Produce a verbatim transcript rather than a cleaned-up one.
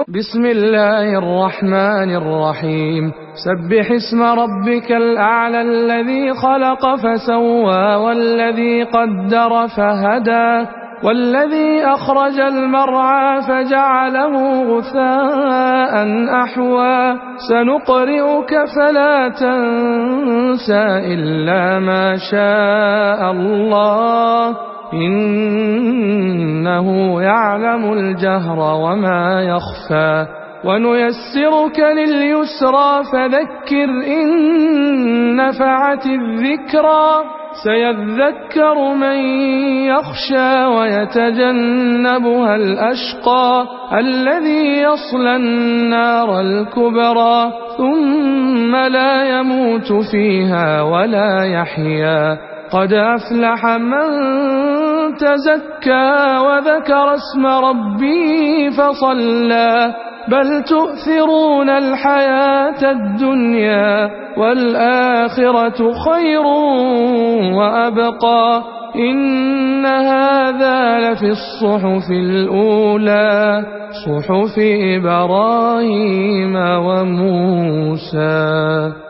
بسم الله الرحمن الرحيم سبح اسم ربك الأعلى الذي خلق فسوى والذي قدر فهدى والذي أخرج المرعى فجعله غثاء أحوى سنقرئك فلا تنسى إلا ما شاء الله إنه يعلم الجهر وما يخفى ونيسرك لليسرى فذكر إن نفعت الذكرى سيذكر من يخشى ويتجنبها الأشقى الذي يصلى النار الكبرى ثم لا يموت فيها ولا يحيا قد أفلح من تزكى وذكر اسم ربه فصلى بل تؤثرون الحياة الدنيا والآخرة خير وأبقى إن هذا لفي الصحف الأولى صحف إبراهيم وموسى.